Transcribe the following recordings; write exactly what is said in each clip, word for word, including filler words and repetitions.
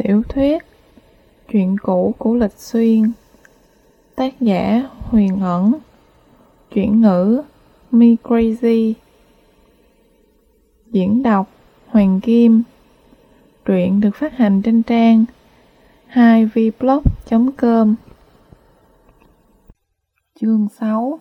Tiểu thuyết Chuyện cũ của Lịch Xuyên. Tác giả Huyền Ẩn. Chuyển ngữ Me Crazy. Diễn đọc Hoàng Kim. Truyện được phát hành trên trang hai v blog chấm com. Chương sáu.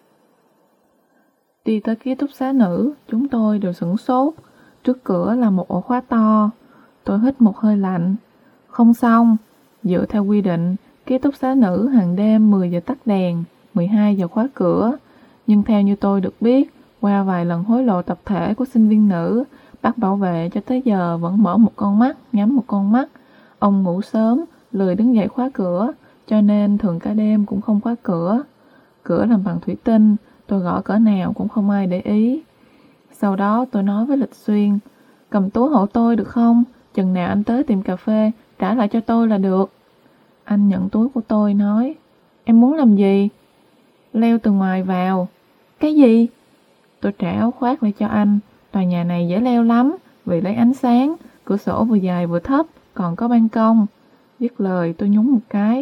Đi tới ký túc xá nữ, chúng tôi đều sửng sốt. Trước cửa là một ổ khóa to. Tôi hít một hơi lạnh. Không xong. Dựa theo quy định, ký túc xá nữ hàng đêm mười giờ tắt đèn, mười hai giờ khóa cửa. Nhưng theo như tôi được biết, qua vài lần hối lộ tập thể của sinh viên nữ, bác bảo vệ cho tới giờ vẫn mở một con mắt, nhắm một con mắt. Ông ngủ sớm, lười đứng dậy khóa cửa, cho nên thường cả đêm cũng không khóa cửa. Cửa làm bằng thủy tinh, tôi gõ cỡ nào cũng không ai để ý. Sau đó tôi nói với Lịch Xuyên, cầm túi hộ tôi được không? Chừng nào anh tới tiệm cà phê, trả lại cho tôi là được. Anh nhận túi của tôi nói, em muốn làm gì? Leo từ ngoài vào. Cái gì? Tôi trả áo khoác lại cho anh. Tòa nhà này dễ leo lắm, vì lấy ánh sáng, cửa sổ vừa dài vừa thấp, còn có ban công. Dứt lời tôi nhún một cái.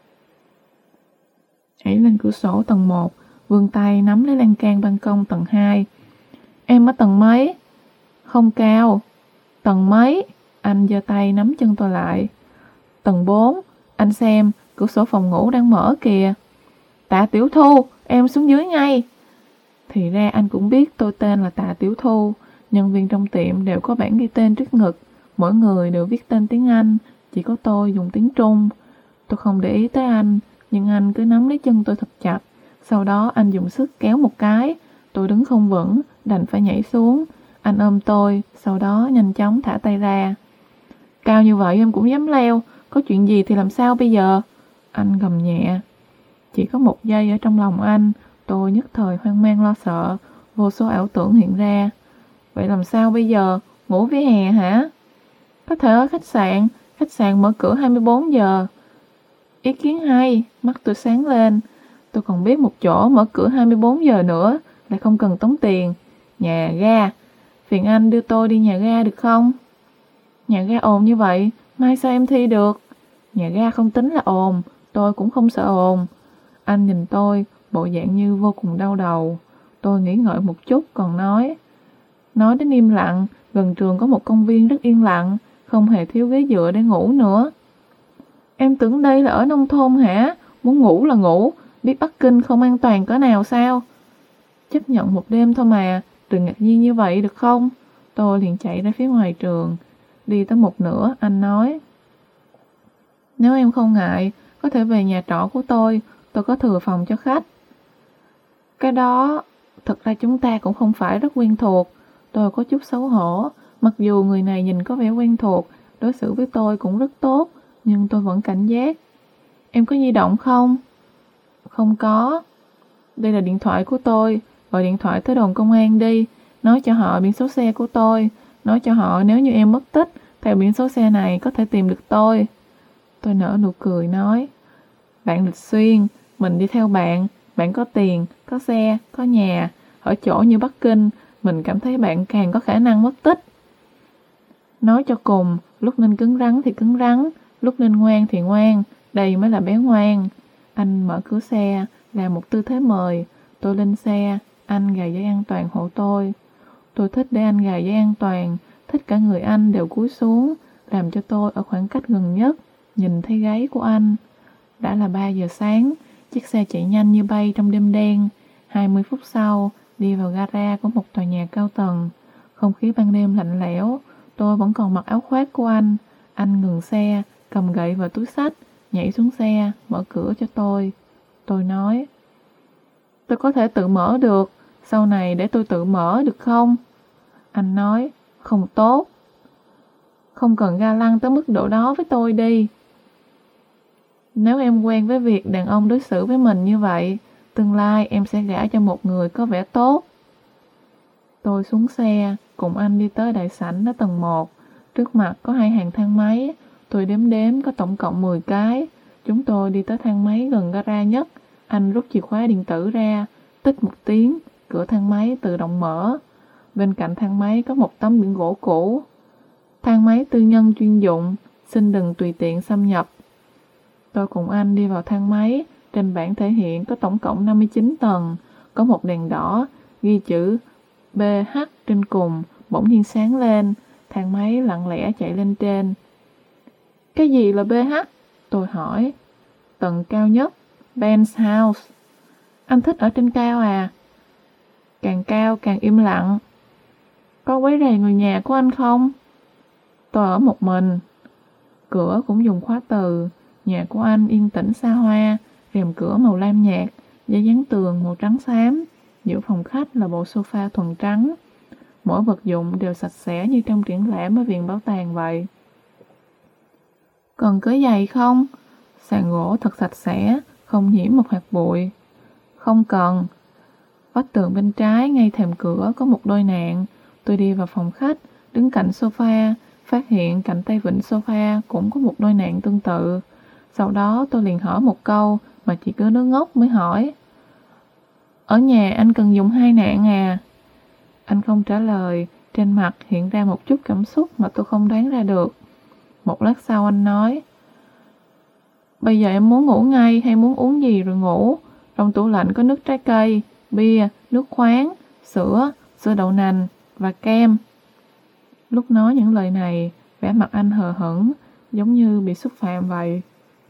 Nhảy lên cửa sổ tầng một, vươn tay nắm lấy lan can ban công tầng hai. Em ở tầng mấy? Không cao. Tầng mấy? Anh giơ tay nắm chân tôi lại. Tầng bốn. Anh xem, cửa sổ phòng ngủ đang mở kìa. Tạ Tiểu Thu, em xuống dưới ngay. Thì ra anh cũng biết tôi tên là Tạ Tiểu Thu. Nhân viên trong tiệm đều có bảng ghi tên trước ngực. Mỗi người đều viết tên tiếng Anh, chỉ có tôi dùng tiếng Trung. Tôi không để ý tới anh, nhưng anh cứ nắm lấy chân tôi thật chặt. Sau đó anh dùng sức kéo một cái. Tôi đứng không vững, đành phải nhảy xuống. Anh ôm tôi, sau đó nhanh chóng thả tay ra. Cao như vậy em cũng dám leo, có chuyện gì thì làm sao bây giờ? Anh gầm nhẹ. Chỉ có một giây ở trong lòng anh, tôi nhất thời hoang mang lo sợ, vô số ảo tưởng hiện ra. Vậy làm sao bây giờ? Ngủ vỉa hè hả? Có thể ở khách sạn, khách sạn mở cửa hai mươi bốn giờ. Ý kiến hay, mắt tôi sáng lên. Tôi còn biết một chỗ mở cửa hai mươi bốn giờ nữa, lại không cần tốn tiền. Nhà ga. Phiền anh đưa tôi đi nhà ga được không? Nhà ga ồn như vậy, mai sao em thi được? Nhà ga không tính là ồn, tôi cũng không sợ ồn. Anh nhìn tôi, bộ dạng như vô cùng đau đầu. Tôi nghĩ ngợi một chút còn nói. Nói đến im lặng, gần trường có một công viên rất yên lặng, không hề thiếu ghế dựa để ngủ nữa. Em tưởng đây là ở nông thôn hả? Muốn ngủ là ngủ, biết Bắc Kinh không an toàn cỡ nào sao? Chấp nhận một đêm thôi mà, đừng ngạc nhiên như vậy được không? Tôi liền chạy ra phía ngoài trường. Đi tới một nửa, anh nói. Nếu em không ngại, có thể về nhà trọ của tôi, tôi có thừa phòng cho khách. Cái đó, thật ra chúng ta cũng không phải rất quen thuộc. Tôi có chút xấu hổ, mặc dù người này nhìn có vẻ quen thuộc, đối xử với tôi cũng rất tốt, nhưng tôi vẫn cảnh giác. Em có di động không? Không có. Đây là điện thoại của tôi, gọi điện thoại tới đồn công an đi, nói cho họ biển số xe của tôi, nói cho họ nếu như em mất tích, theo biển số xe này có thể tìm được tôi. Tôi nở nụ cười nói, bạn Lịch Xuyên, mình đi theo bạn, bạn có tiền, có xe, có nhà, ở chỗ như Bắc Kinh, mình cảm thấy bạn càng có khả năng mất tích. Nói cho cùng, lúc nên cứng rắn thì cứng rắn, lúc nên ngoan thì ngoan, đây mới là bé ngoan. Anh mở cửa xe, làm một tư thế mời, tôi lên xe, anh gài dây an toàn hộ tôi. Tôi thích để anh gài dây an toàn, thích cả người anh đều cúi xuống, làm cho tôi ở khoảng cách gần nhất, nhìn thấy gáy của anh. Đã là ba giờ sáng, chiếc xe chạy nhanh như bay trong đêm đen. hai mươi phút sau, đi vào gara của một tòa nhà cao tầng. Không khí ban đêm lạnh lẽo, tôi vẫn còn mặc áo khoác của anh. Anh ngừng xe, cầm gậy và túi xách, nhảy xuống xe, mở cửa cho tôi. Tôi nói, tôi có thể tự mở được, sau này để tôi tự mở được không? Anh nói, không tốt. Không cần ga lăng tới mức độ đó với tôi đi. Nếu em quen với việc đàn ông đối xử với mình như vậy, tương lai em sẽ gả cho một người có vẻ tốt. Tôi xuống xe, cùng anh đi tới đại sảnh ở tầng một. Trước mặt có hai hàng thang máy, tôi đếm đếm có tổng cộng mười cái. Chúng tôi đi tới thang máy gần gara nhất. Anh rút chìa khóa điện tử ra, tích một tiếng, cửa thang máy tự động mở. Bên cạnh thang máy có một tấm biển gỗ cũ. Thang máy tư nhân chuyên dụng, Xin đừng tùy tiện xâm nhập. Tôi cùng anh đi vào thang máy. Trên bảng thể hiện có tổng cộng năm mươi chín tầng. Có một đèn đỏ ghi chữ bê hát trên cùng, bỗng nhiên sáng lên. Thang máy lặng lẽ chạy lên trên. Cái gì là bê hát? Tôi hỏi. Tầng cao nhất, Ben's House. Anh thích ở trên cao à? Càng cao càng im lặng. Có quấy rầy người nhà của anh không? Tôi ở một mình. Cửa cũng dùng khóa từ. Nhà của anh yên tĩnh xa hoa, rèm cửa màu lam nhạt, giấy dán tường màu trắng xám. Giữa phòng khách là bộ sofa thuần trắng. Mỗi vật dụng đều sạch sẽ như trong triển lãm ở viện bảo tàng vậy. Cần cởi giày không? Sàn gỗ thật sạch sẽ, không nhiễm một hạt bụi. Không cần. Vách tường bên trái ngay thềm cửa có một đôi nạng. Tôi đi vào phòng khách, đứng cạnh sofa, phát hiện cạnh tay vịn sofa cũng có một đôi nạng tương tự. Sau đó tôi liền hỏi một câu mà chỉ có đứa ngốc mới hỏi. Ở nhà anh cần dùng hai nạng à? Anh không trả lời, trên mặt hiện ra một chút cảm xúc mà tôi không đoán ra được. Một lát sau anh nói. Bây giờ em muốn ngủ ngay hay muốn uống gì rồi ngủ? Trong tủ lạnh có nước trái cây, bia, nước khoáng, sữa, sữa đậu nành và kem. Lúc nói những lời này, vẻ mặt anh hờ hững, giống như bị xúc phạm vậy.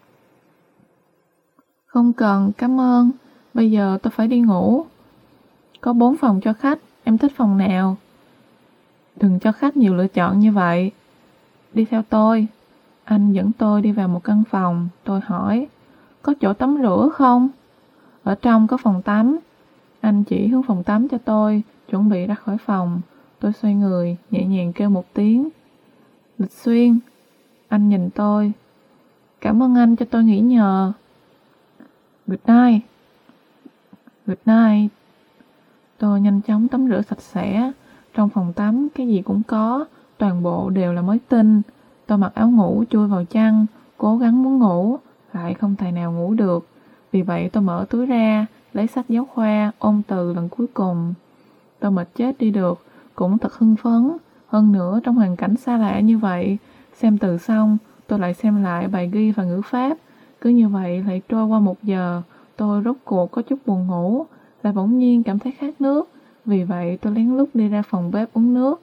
Không cần, cảm ơn. Bây giờ tôi phải đi ngủ. Có bốn phòng cho khách, em thích phòng nào? Đừng cho khách nhiều lựa chọn như vậy. Đi theo tôi. Anh dẫn tôi đi vào một căn phòng. Tôi hỏi, có chỗ tắm rửa không? Ở trong có phòng tắm. Anh chỉ hướng phòng tắm cho tôi, chuẩn bị ra khỏi phòng. Tôi xoay người, nhẹ nhàng kêu một tiếng. Lịch Xuyên. Anh nhìn tôi. Cảm ơn anh cho tôi nghỉ nhờ. Good night. Good night. Tôi nhanh chóng tắm rửa sạch sẽ. Trong phòng tắm cái gì cũng có, toàn bộ đều là mới tinh. Tôi mặc áo ngủ chui vào chăn, cố gắng muốn ngủ, lại không tài nào ngủ được. Vì vậy tôi mở túi ra, lấy sách giáo khoa, ôn từ lần cuối cùng. Tôi mệt chết đi được, cũng thật hưng phấn. Hơn nữa trong hoàn cảnh xa lạ như vậy, xem từ xong, tôi lại xem lại bài ghi và ngữ pháp. Cứ như vậy lại trôi qua một giờ, tôi rốt cuộc có chút buồn ngủ, lại bỗng nhiên cảm thấy khát nước. Vì vậy tôi lén lút đi ra phòng bếp uống nước.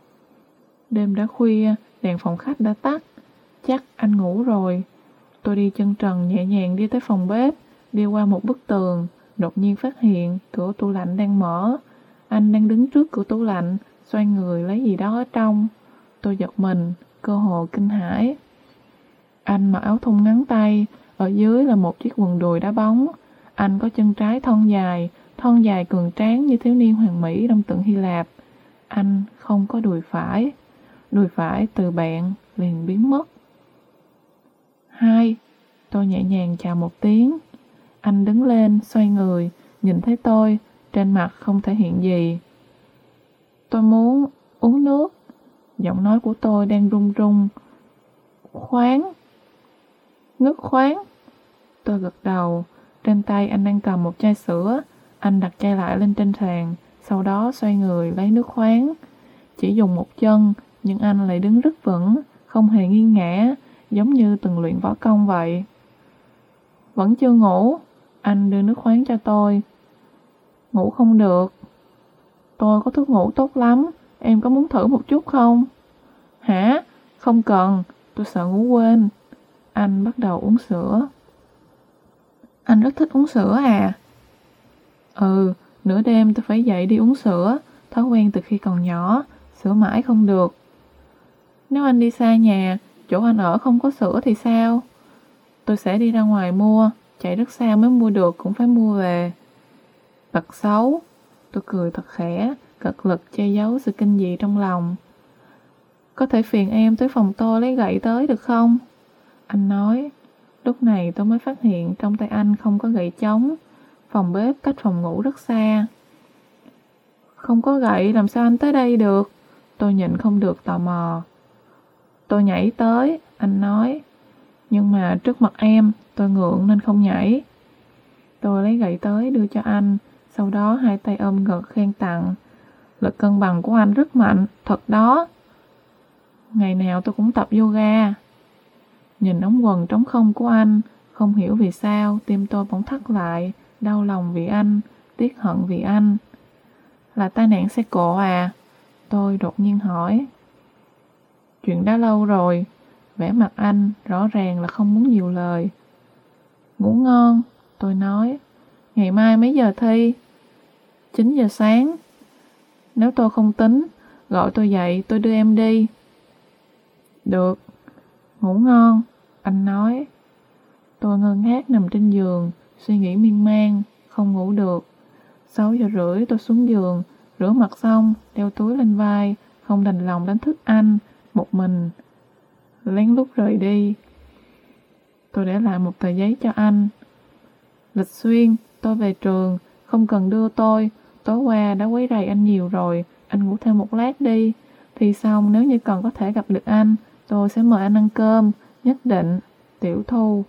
Đêm đã khuya, đèn phòng khách đã tắt. Chắc anh ngủ rồi. Tôi đi chân trần nhẹ nhàng đi tới phòng bếp, đi qua một bức tường, đột nhiên phát hiện cửa tủ lạnh đang mở. Anh đang đứng trước cửa tủ lạnh, xoay người lấy gì đó ở trong. Tôi giật mình, cơ hồ kinh hãi. Anh mặc áo thun ngắn tay, ở dưới là một chiếc quần đùi đá bóng. Anh có chân trái thon dài, thon dài cường tráng như thiếu niên hoàng mỹ trong tượng Hy Lạp. Anh không có đùi phải. Đùi phải từ bạn liền biến mất. Hai, tôi nhẹ nhàng chào một tiếng. Anh đứng lên, xoay người, nhìn thấy tôi, trên mặt không thể hiện gì. Tôi muốn uống nước. Giọng nói của tôi đang run run. Khoáng. Nước khoáng. Tôi gật đầu. Trên tay anh đang cầm một chai sữa. Anh đặt chai lại lên trên sàn, sau đó xoay người lấy nước khoáng. Chỉ dùng một chân, nhưng anh lại đứng rất vững, không hề nghiêng ngã, giống như từng luyện võ công vậy. Vẫn chưa ngủ. Anh đưa nước khoáng cho tôi. Ngủ không được. Tôi có thuốc ngủ tốt lắm, em có muốn thử một chút không? Hả? Không cần, tôi sợ ngủ quên. Anh bắt đầu uống sữa. Anh rất thích uống sữa à? Ừ, nửa đêm tôi phải dậy đi uống sữa, thói quen từ khi còn nhỏ, sữa mãi không được. Nếu anh đi xa nhà, chỗ anh ở không có sữa thì sao? Tôi sẽ đi ra ngoài mua, chạy rất xa mới mua được cũng phải mua về. Tật xấu. Tôi cười thật khẽ, cật lực che giấu sự kinh dị trong lòng. Có thể phiền em tới phòng tôi lấy gậy tới được không? Anh nói. Lúc này tôi mới phát hiện trong tay anh không có gậy chống. Phòng bếp cách phòng ngủ rất xa. Không có gậy làm sao anh tới đây được? Tôi nhịn không được tò mò. Tôi nhảy tới, anh nói. Nhưng mà trước mặt em, tôi ngượng nên không nhảy. Tôi lấy gậy tới đưa cho anh, sau đó hai tay ôm ngực khen tặng. Lực cân bằng của anh rất mạnh, thật đó. Ngày nào tôi cũng tập yoga. Nhìn ống quần trống không của anh, không hiểu vì sao tim tôi bỗng thắt lại, đau lòng vì anh, tiếc hận vì anh. Là tai nạn xe cộ à? Tôi đột nhiên hỏi. Chuyện đã lâu rồi. Vẻ mặt anh rõ ràng là không muốn nhiều lời. Ngủ ngon, tôi nói. Ngày mai mấy giờ thi? chín giờ sáng. Nếu tôi không tính, gọi tôi dậy tôi đưa em đi. Được. Ngủ ngon, anh nói. Tôi ngơ ngác nằm trên giường, suy nghĩ miên man, không ngủ được. Sáu giờ rưỡi tôi xuống giường, rửa mặt xong, đeo túi lên vai, không đành lòng đánh thức anh, một mình. Lén lút rời đi. Tôi để lại một tờ giấy cho anh. Lịch Xuyên, tôi về trường, không cần đưa tôi. Tối qua đã quấy rầy anh nhiều rồi, anh ngủ thêm một lát đi. Thì xong, nếu như còn có thể gặp được anh, tôi sẽ mời anh ăn cơm, nhất định. Tiểu Thu.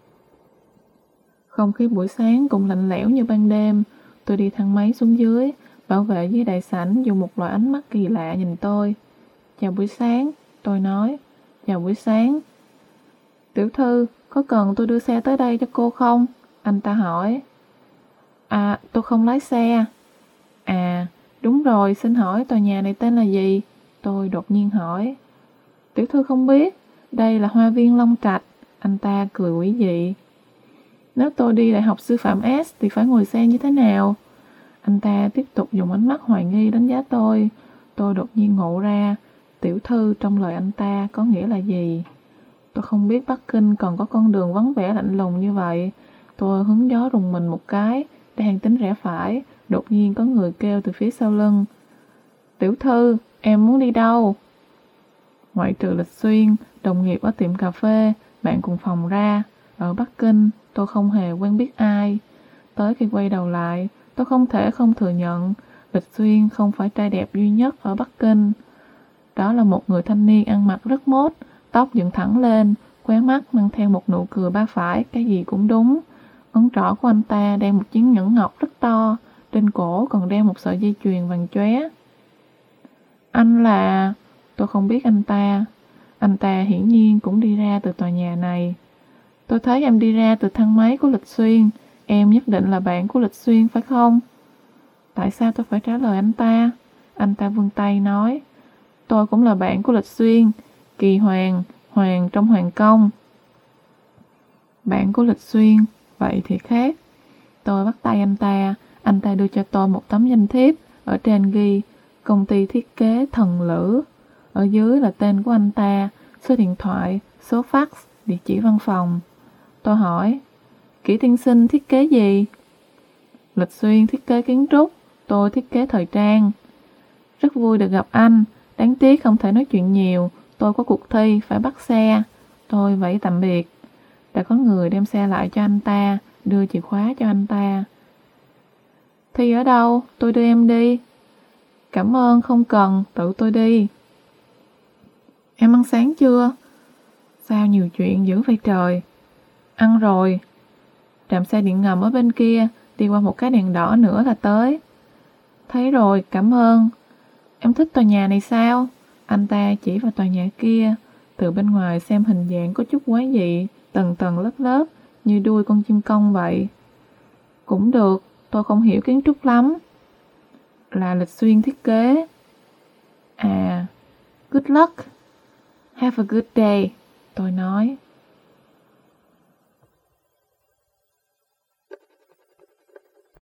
Không khí buổi sáng cũng lạnh lẽo như ban đêm. Tôi đi thang máy xuống dưới, bảo vệ dưới đại sảnh dùng một loại ánh mắt kỳ lạ nhìn tôi. Chào buổi sáng, tôi nói. Chào buổi sáng. Tiểu thư, có cần tôi đưa xe tới đây cho cô không? Anh ta hỏi. À, tôi không lái xe. À, đúng rồi, xin hỏi tòa nhà này tên là gì? Tôi đột nhiên hỏi. Tiểu thư không biết, đây là Hoa viên Long Trạch. Anh ta cười quỷ dị. Nếu tôi đi đại học sư phạm S thì phải ngồi xe như thế nào? Anh ta tiếp tục dùng ánh mắt hoài nghi đánh giá tôi. Tôi đột nhiên ngộ ra, tiểu thư trong lời anh ta có nghĩa là gì? Tôi không biết Bắc Kinh còn có con đường vắng vẻ lạnh lùng như vậy. Tôi hứng gió rùng mình một cái, đang tính rẽ phải, đột nhiên có người kêu từ phía sau lưng. Tiểu thư, em muốn đi đâu? Ngoại trừ Lịch Xuyên, đồng nghiệp ở tiệm cà phê, bạn cùng phòng ra. Ở Bắc Kinh, tôi không hề quen biết ai. Tới khi quay đầu lại, tôi không thể không thừa nhận Lịch Xuyên không phải trai đẹp duy nhất ở Bắc Kinh. Đó là một người thanh niên ăn mặc rất mốt, tóc dựng thẳng lên, khóe mắt mang theo một nụ cười ba phải, cái gì cũng đúng. Ngón trỏ của anh ta đeo một chiếc nhẫn ngọc rất to, trên cổ còn đeo một sợi dây chuyền vàng chóe. Anh là... Tôi không biết anh ta. Anh ta hiển nhiên cũng đi ra từ tòa nhà này. Tôi thấy em đi ra từ thang máy của Lịch Xuyên. Em nhất định là bạn của Lịch Xuyên phải không? Tại sao tôi phải trả lời anh ta? Anh ta vươn tay nói. Tôi cũng là bạn của Lịch Xuyên. Kỳ Hoàng, Hoàng trong Hoàng Công. Bạn của Lịch Xuyên, vậy thì khác. Tôi bắt tay anh ta. Anh ta đưa cho tôi một tấm danh thiếp. Ở trên ghi công ty thiết kế Thần Lữ. Ở dưới là tên của anh ta, số điện thoại, số fax, địa chỉ văn phòng. Tôi hỏi, Kỷ tiên sinh thiết kế gì? Lịch Xuyên thiết kế kiến trúc, tôi thiết kế thời trang. Rất vui được gặp anh, đáng tiếc không thể nói chuyện nhiều, tôi có cuộc thi phải bắt xe. Tôi vẫy tạm biệt. Đã có người đem xe lại cho anh ta, đưa chìa khóa cho anh ta. Thi ở đâu? Tôi đưa em đi. Cảm ơn, không cần, tự tôi đi. Em ăn sáng chưa? Sao nhiều chuyện dữ vậy trời? Ăn rồi. Trạm xe điện ngầm ở bên kia, đi qua một cái đèn đỏ nữa là tới. Thấy rồi, cảm ơn. Em thích tòa nhà này sao? Anh ta chỉ vào tòa nhà kia. Từ bên ngoài xem hình dạng có chút quái dị, tầng tầng lớp lớp, như đuôi con chim công vậy. Cũng được, tôi không hiểu kiến trúc lắm. Là Lịch Xuyên thiết kế. À, good luck. Have a good day, tôi nói.